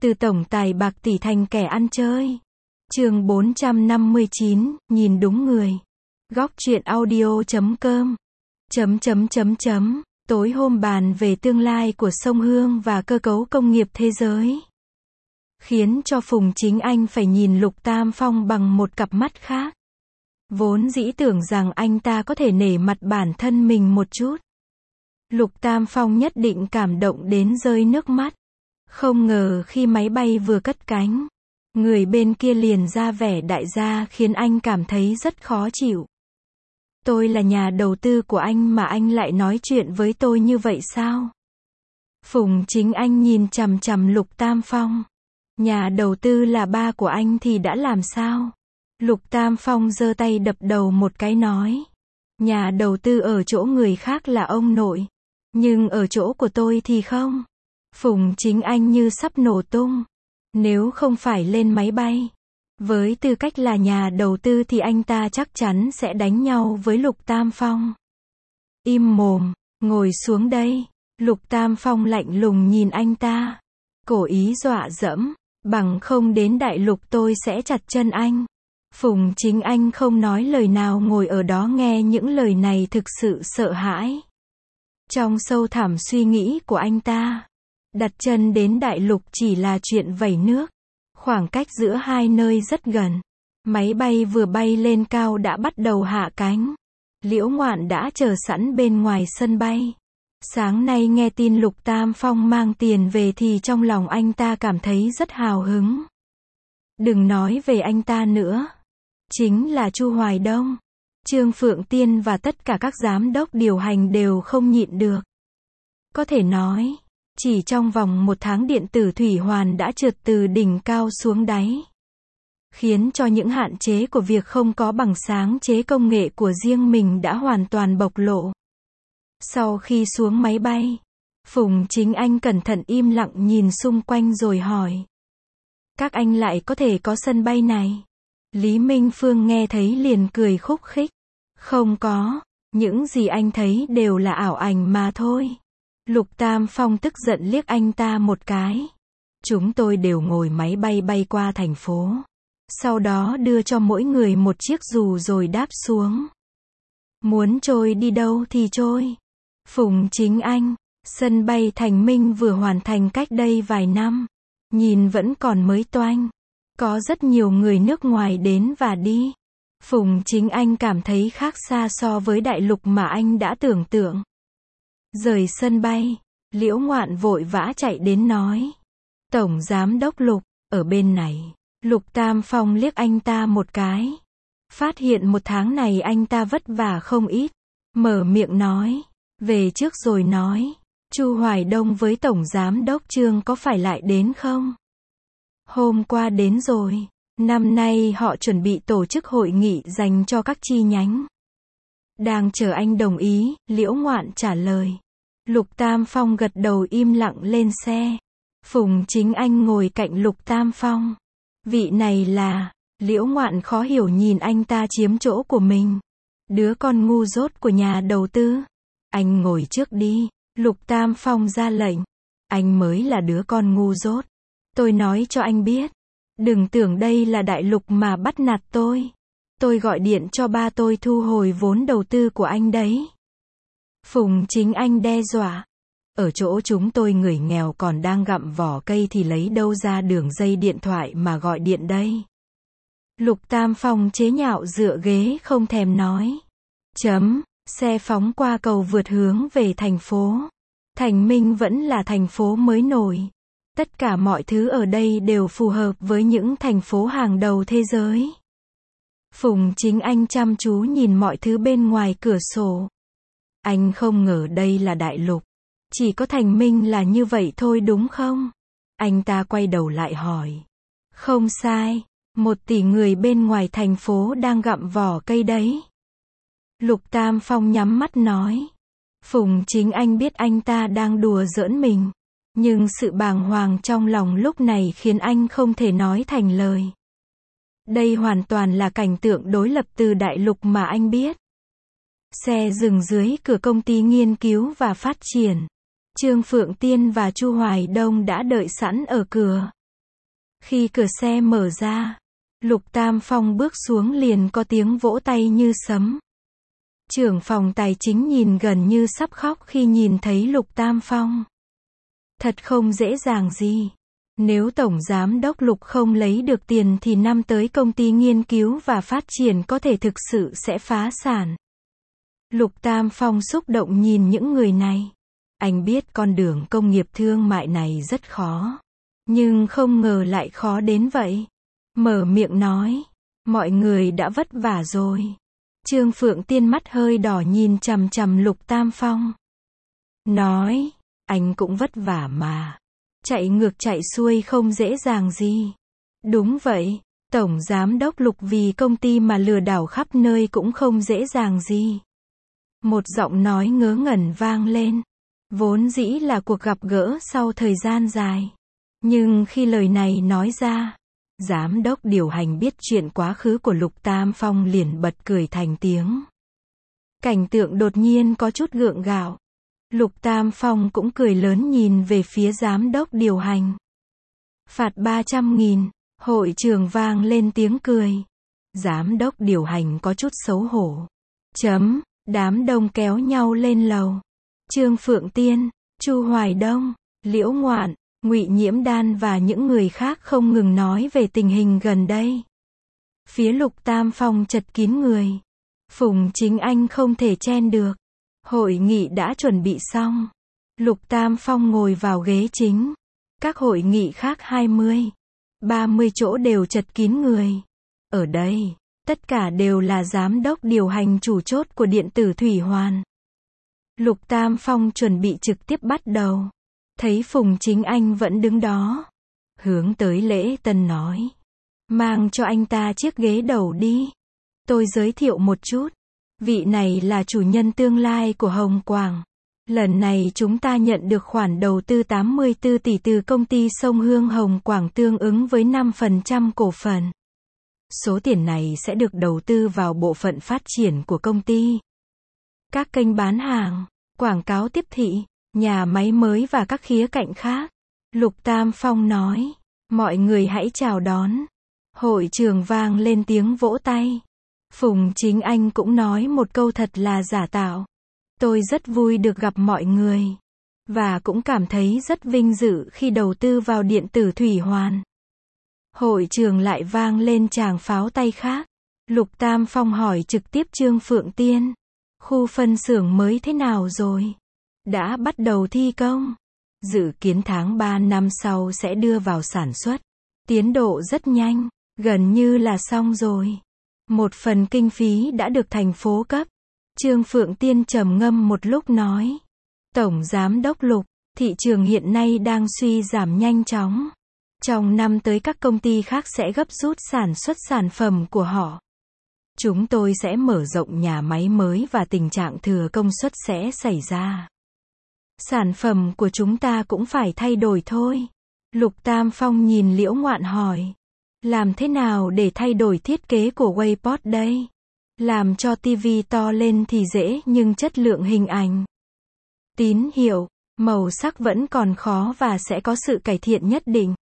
Từ tổng tài bạc tỷ thành kẻ ăn chơi. Chương 459, nhìn đúng người. Góc truyện audio.com. Tối hôm bàn về tương lai của sông Hương và cơ cấu công nghiệp thế giới, khiến cho Phùng Chính Anh phải nhìn Lục Tam Phong bằng một cặp mắt khác. Vốn dĩ tưởng rằng anh ta có thể nể mặt bản thân mình một chút. Lục Tam Phong nhất định cảm động đến rơi nước mắt. Không ngờ khi máy bay vừa cất cánh, người bên kia liền ra vẻ đại gia khiến anh cảm thấy rất khó chịu. Tôi là nhà đầu tư của anh mà anh lại nói chuyện với tôi như vậy sao? Phùng Chính Anh nhìn chằm chằm Lục Tam Phong. Nhà đầu tư là ba của anh thì đã làm sao? Lục Tam Phong giơ tay đập đầu một cái nói. Nhà đầu tư ở chỗ người khác là ông nội. Nhưng ở chỗ của tôi thì không. Phùng Chính Anh như sắp nổ tung. Nếu không phải lên máy bay, với tư cách là nhà đầu tư thì anh ta chắc chắn sẽ đánh nhau với Lục Tam Phong. Im mồm, ngồi xuống đây. Lục Tam Phong lạnh lùng nhìn anh ta. Cố ý dọa dẫm, bằng không đến đại lục tôi sẽ chặt chân anh. Phùng Chính Anh không nói lời nào ngồi ở đó nghe những lời này thực sự sợ hãi. Trong sâu thẳm suy nghĩ của anh ta, đặt chân đến đại lục chỉ là chuyện vẩy nước. Khoảng cách giữa hai nơi rất gần. Máy bay vừa bay lên cao đã bắt đầu hạ cánh. Liễu Ngoạn đã chờ sẵn bên ngoài sân bay. Sáng nay nghe tin Lục Tam Phong mang tiền về thì trong lòng anh ta cảm thấy rất hào hứng. Đừng nói về anh ta nữa. Chính là Chu Hoài Đông, Trương Phượng Tiên và tất cả các giám đốc điều hành đều không nhịn được. Có thể nói, chỉ trong vòng một tháng điện tử thủy hoàn đã trượt từ đỉnh cao xuống đáy. Khiến cho những hạn chế của việc không có bằng sáng chế công nghệ của riêng mình đã hoàn toàn bộc lộ. Sau khi xuống máy bay, Phùng Chính Anh cẩn thận im lặng nhìn xung quanh rồi hỏi. Các anh lại có thể có sân bay này? Lý Minh Phương nghe thấy liền cười khúc khích. Không có, những gì anh thấy đều là ảo ảnh mà thôi. Lục Tam Phong tức giận liếc anh ta một cái. Chúng tôi đều ngồi máy bay bay qua thành phố. Sau đó đưa cho mỗi người một chiếc dù rồi đáp xuống. Muốn trôi đi đâu thì trôi. Phùng Chính Anh, sân bay Thành Minh vừa hoàn thành cách đây vài năm. Nhìn vẫn còn mới toanh. Có rất nhiều người nước ngoài đến và đi. Phùng Chính Anh cảm thấy khác xa so với đại lục mà anh đã tưởng tượng. Rời sân bay, Liễu Ngoạn vội vã chạy đến nói. Tổng giám đốc Lục, ở bên này. Lục Tam Phong liếc anh ta một cái. Phát hiện một tháng này anh ta vất vả không ít. Mở miệng nói. Về trước rồi nói. Chu Hoài Đông với Tổng giám đốc Trương có phải lại đến không? Hôm qua đến rồi. Năm nay họ chuẩn bị tổ chức hội nghị dành cho các chi nhánh. Đang chờ anh đồng ý, Liễu Ngoạn trả lời. Lục Tam Phong gật đầu im lặng lên xe. Phùng Chính Anh ngồi cạnh Lục Tam Phong. Vị này là, Liễu Ngoạn khó hiểu nhìn anh ta chiếm chỗ của mình. Đứa con ngu dốt của nhà đầu tư. Anh ngồi trước đi, Lục Tam Phong ra lệnh. Anh mới là đứa con ngu dốt. Tôi nói cho anh biết. Đừng tưởng đây là đại lục mà bắt nạt tôi. Tôi gọi điện cho ba tôi thu hồi vốn đầu tư của anh đấy. Phùng Chính Anh đe dọa. Ở chỗ chúng tôi người nghèo còn đang gặm vỏ cây thì lấy đâu ra đường dây điện thoại mà gọi điện đây. Lục Tam Phong chế nhạo dựa ghế không thèm nói. Xe phóng qua cầu vượt hướng về thành phố. Thành Minh vẫn là thành phố mới nổi. Tất cả mọi thứ ở đây đều phù hợp với những thành phố hàng đầu thế giới. Phùng Chính Anh chăm chú nhìn mọi thứ bên ngoài cửa sổ. Anh không ngờ đây là đại lục. Chỉ có Thành Minh là như vậy thôi đúng không? Anh ta quay đầu lại hỏi. Không sai, 1 tỷ người bên ngoài thành phố đang gặm vỏ cây đấy. Lục Tam Phong nhắm mắt nói. Phùng Chính Anh biết anh ta đang đùa giỡn mình. Nhưng sự bàng hoàng trong lòng lúc này khiến anh không thể nói thành lời. Đây hoàn toàn là cảnh tượng đối lập từ đại lục mà anh biết. Xe dừng dưới cửa công ty nghiên cứu và phát triển. Trương Phượng Tiên và Chu Hoài Đông đã đợi sẵn ở cửa. Khi cửa xe mở ra, Lục Tam Phong bước xuống liền có tiếng vỗ tay như sấm. Trưởng phòng tài chính nhìn gần như sắp khóc khi nhìn thấy Lục Tam Phong. Thật không dễ dàng gì. Nếu Tổng Giám đốc Lục không lấy được tiền thì năm tới công ty nghiên cứu và phát triển có thể thực sự sẽ phá sản. Lục Tam Phong xúc động nhìn những người này. Anh biết con đường công nghiệp thương mại này rất khó. Nhưng không ngờ lại khó đến vậy. Mở miệng nói. Mọi người đã vất vả rồi. Trương Phượng Tiên mắt hơi đỏ nhìn chằm chằm Lục Tam Phong. Nói. Anh cũng vất vả mà. Chạy ngược chạy xuôi không dễ dàng gì. Đúng vậy. Tổng Giám đốc Lục vì công ty mà lừa đảo khắp nơi cũng không dễ dàng gì. Một giọng nói ngớ ngẩn vang lên. Vốn dĩ là cuộc gặp gỡ sau thời gian dài. Nhưng khi lời này nói ra, Giám đốc điều hành biết chuyện quá khứ của Lục Tam Phong liền bật cười thành tiếng. Cảnh tượng đột nhiên có chút gượng gạo. Lục Tam Phong cũng cười lớn nhìn về phía Giám đốc điều hành. Phạt 300.000, hội trường vang lên tiếng cười. Giám đốc điều hành có chút xấu hổ. Đám đông kéo nhau lên lầu. Trương Phượng Tiên, Chu Hoài Đông, Liễu Ngoạn, Ngụy Nhiễm Đan và những người khác không ngừng nói về tình hình gần đây. Phía Lục Tam Phong chật kín người. Phùng Chính Anh không thể chen được. Hội nghị đã chuẩn bị xong. Lục Tam Phong ngồi vào ghế chính. Các hội nghị khác 20, 30 chỗ đều chật kín người. Ở đây, tất cả đều là giám đốc điều hành chủ chốt của điện tử Thủy Hoàn. Lục Tam Phong chuẩn bị trực tiếp bắt đầu. Thấy Phùng Chính Anh vẫn đứng đó. Hướng tới Lễ Tân nói. Mang cho anh ta chiếc ghế đầu đi. Tôi giới thiệu một chút. Vị này là chủ nhân tương lai của Hồng Quảng. Lần này chúng ta nhận được khoản đầu tư 84 tỷ từ công ty Sông Hương Hồng Quảng tương ứng với 5% cổ phần. Số tiền này sẽ được đầu tư vào bộ phận phát triển của công ty. Các kênh bán hàng, quảng cáo tiếp thị, nhà máy mới và các khía cạnh khác. Lục Tam Phong nói. Mọi người hãy chào đón. Hội trường vang lên tiếng vỗ tay. Phùng Chính Anh cũng nói một câu thật là giả tạo. Tôi rất vui được gặp mọi người. Và cũng cảm thấy rất vinh dự khi đầu tư vào điện tử Thủy Hoàn. Hội trường lại vang lên tràng pháo tay khác. Lục Tam Phong hỏi trực tiếp Trương Phượng Tiên. Khu phân xưởng mới thế nào rồi? Đã bắt đầu thi công. Dự kiến tháng 3 năm sau sẽ đưa vào sản xuất. Tiến độ rất nhanh, gần như là xong rồi. Một phần kinh phí đã được thành phố cấp. Trương Phượng Tiên trầm ngâm một lúc nói. Tổng Giám đốc Lục, thị trường hiện nay đang suy giảm nhanh chóng. Trong năm tới các công ty khác sẽ gấp rút sản xuất sản phẩm của họ. Chúng tôi sẽ mở rộng nhà máy mới và tình trạng thừa công suất sẽ xảy ra. Sản phẩm của chúng ta cũng phải thay đổi thôi. Lục Tam Phong nhìn Liễu Ngoạn hỏi. Làm thế nào để thay đổi thiết kế của Wayport đây? Làm cho TV to lên thì dễ nhưng chất lượng hình ảnh, tín hiệu, màu sắc vẫn còn khó và sẽ có sự cải thiện nhất định.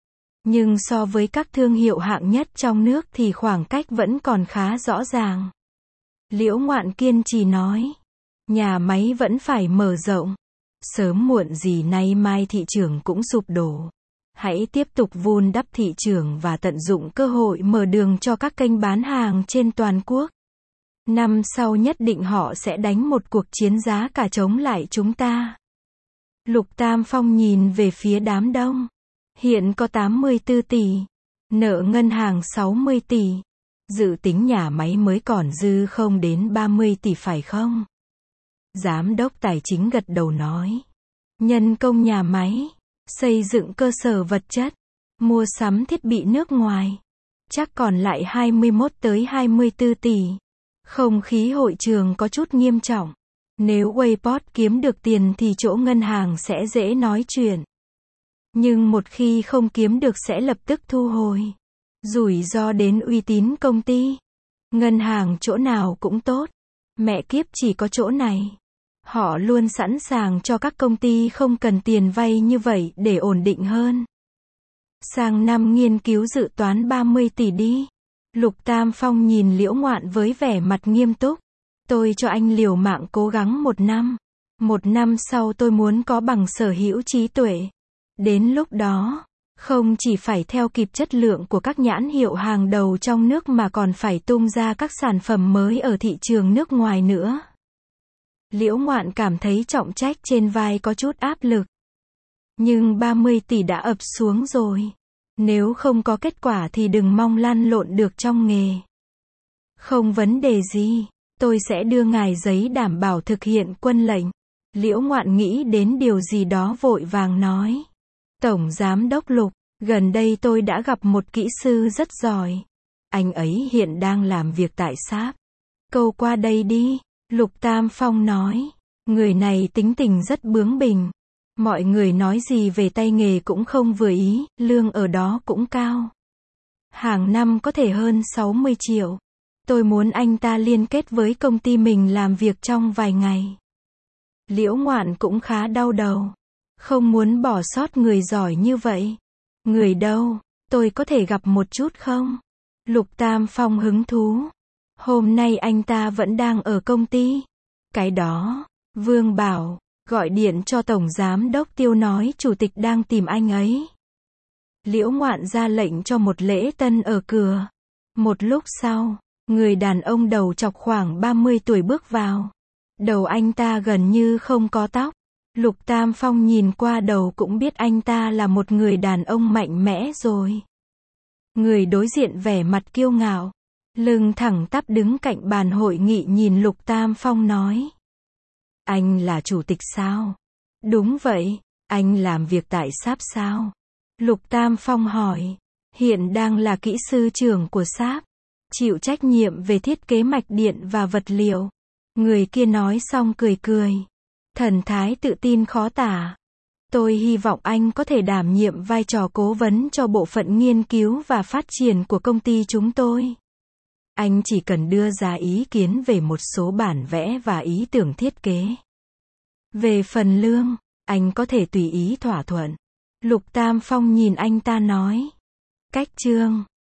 Nhưng so với các thương hiệu hạng nhất trong nước thì khoảng cách vẫn còn khá rõ ràng. Liễu Ngoạn kiên trì nói. Nhà máy vẫn phải mở rộng. Sớm muộn gì nay mai thị trường cũng sụp đổ. Hãy tiếp tục vun đắp thị trường và tận dụng cơ hội mở đường cho các kênh bán hàng trên toàn quốc. Năm sau nhất định họ sẽ đánh một cuộc chiến giá cả chống lại chúng ta. Lục Tam Phong nhìn về phía đám đông. Hiện có 84 tỷ. Nợ ngân hàng 60 tỷ. Dự tính nhà máy mới còn dư không đến 30 tỷ phải không? Giám đốc tài chính gật đầu nói. Nhân công nhà máy, xây dựng cơ sở vật chất, mua sắm thiết bị nước ngoài. Chắc còn lại 21 tới 24 tỷ. Không khí hội trường có chút nghiêm trọng. Nếu Wayport kiếm được tiền thì chỗ ngân hàng sẽ dễ nói chuyện. Nhưng một khi không kiếm được sẽ lập tức thu hồi. Rủi ro đến uy tín công ty. Ngân hàng chỗ nào cũng tốt. Mẹ kiếp chỉ có chỗ này. Họ luôn sẵn sàng cho các công ty không cần tiền vay như vậy để ổn định hơn. Sang năm nghiên cứu dự toán 30 tỷ đi. Lục Tam Phong nhìn Liễu Ngoạn với vẻ mặt nghiêm túc. Tôi cho anh liều mạng cố gắng 1 năm. 1 năm sau tôi muốn có bằng sở hữu trí tuệ. Đến lúc đó, không chỉ phải theo kịp chất lượng của các nhãn hiệu hàng đầu trong nước mà còn phải tung ra các sản phẩm mới ở thị trường nước ngoài nữa. Liễu Ngoạn cảm thấy trọng trách trên vai có chút áp lực. Nhưng 30 tỷ đã ập xuống rồi. Nếu không có kết quả thì đừng mong lăn lộn được trong nghề. Không vấn đề gì, tôi sẽ đưa ngài giấy đảm bảo thực hiện quân lệnh. Liễu Ngoạn nghĩ đến điều gì đó vội vàng nói. Tổng Giám đốc Lục, gần đây tôi đã gặp một kỹ sư rất giỏi. Anh ấy hiện đang làm việc tại SAP. Câu qua đây đi, Lục Tam Phong nói. Người này tính tình rất bướng bỉnh. Mọi người nói gì về tay nghề cũng không vừa ý, lương ở đó cũng cao. Hàng năm có thể hơn 60 triệu. Tôi muốn anh ta liên kết với công ty mình làm việc trong vài ngày. Liễu Ngoạn cũng khá đau đầu. Không muốn bỏ sót người giỏi như vậy. Người đâu, tôi có thể gặp một chút không? Lục Tam Phong hứng thú. Hôm nay anh ta vẫn đang ở công ty. Cái đó, Vương bảo, gọi điện cho Tổng Giám đốc Tiêu nói chủ tịch đang tìm anh ấy. Liễu Ngoạn ra lệnh cho một lễ tân ở cửa. Một lúc sau, người đàn ông đầu chọc khoảng 30 tuổi bước vào. Đầu anh ta gần như không có tóc. Lục Tam Phong nhìn qua đầu cũng biết anh ta là một người đàn ông mạnh mẽ rồi. Người đối diện vẻ mặt kiêu ngạo, lưng thẳng tắp đứng cạnh bàn hội nghị nhìn Lục Tam Phong nói. Anh là chủ tịch sao? Đúng vậy, anh làm việc tại SAP sao? Lục Tam Phong hỏi. Hiện đang là kỹ sư trưởng của SAP, chịu trách nhiệm về thiết kế mạch điện và vật liệu. Người kia nói xong cười cười. Thần thái tự tin khó tả. Tôi hy vọng anh có thể đảm nhiệm vai trò cố vấn cho bộ phận nghiên cứu và phát triển của công ty chúng tôi. Anh chỉ cần đưa ra ý kiến về một số bản vẽ và ý tưởng thiết kế. Về phần lương, anh có thể tùy ý thỏa thuận. Lục Tam Phong nhìn anh ta nói. Cách chương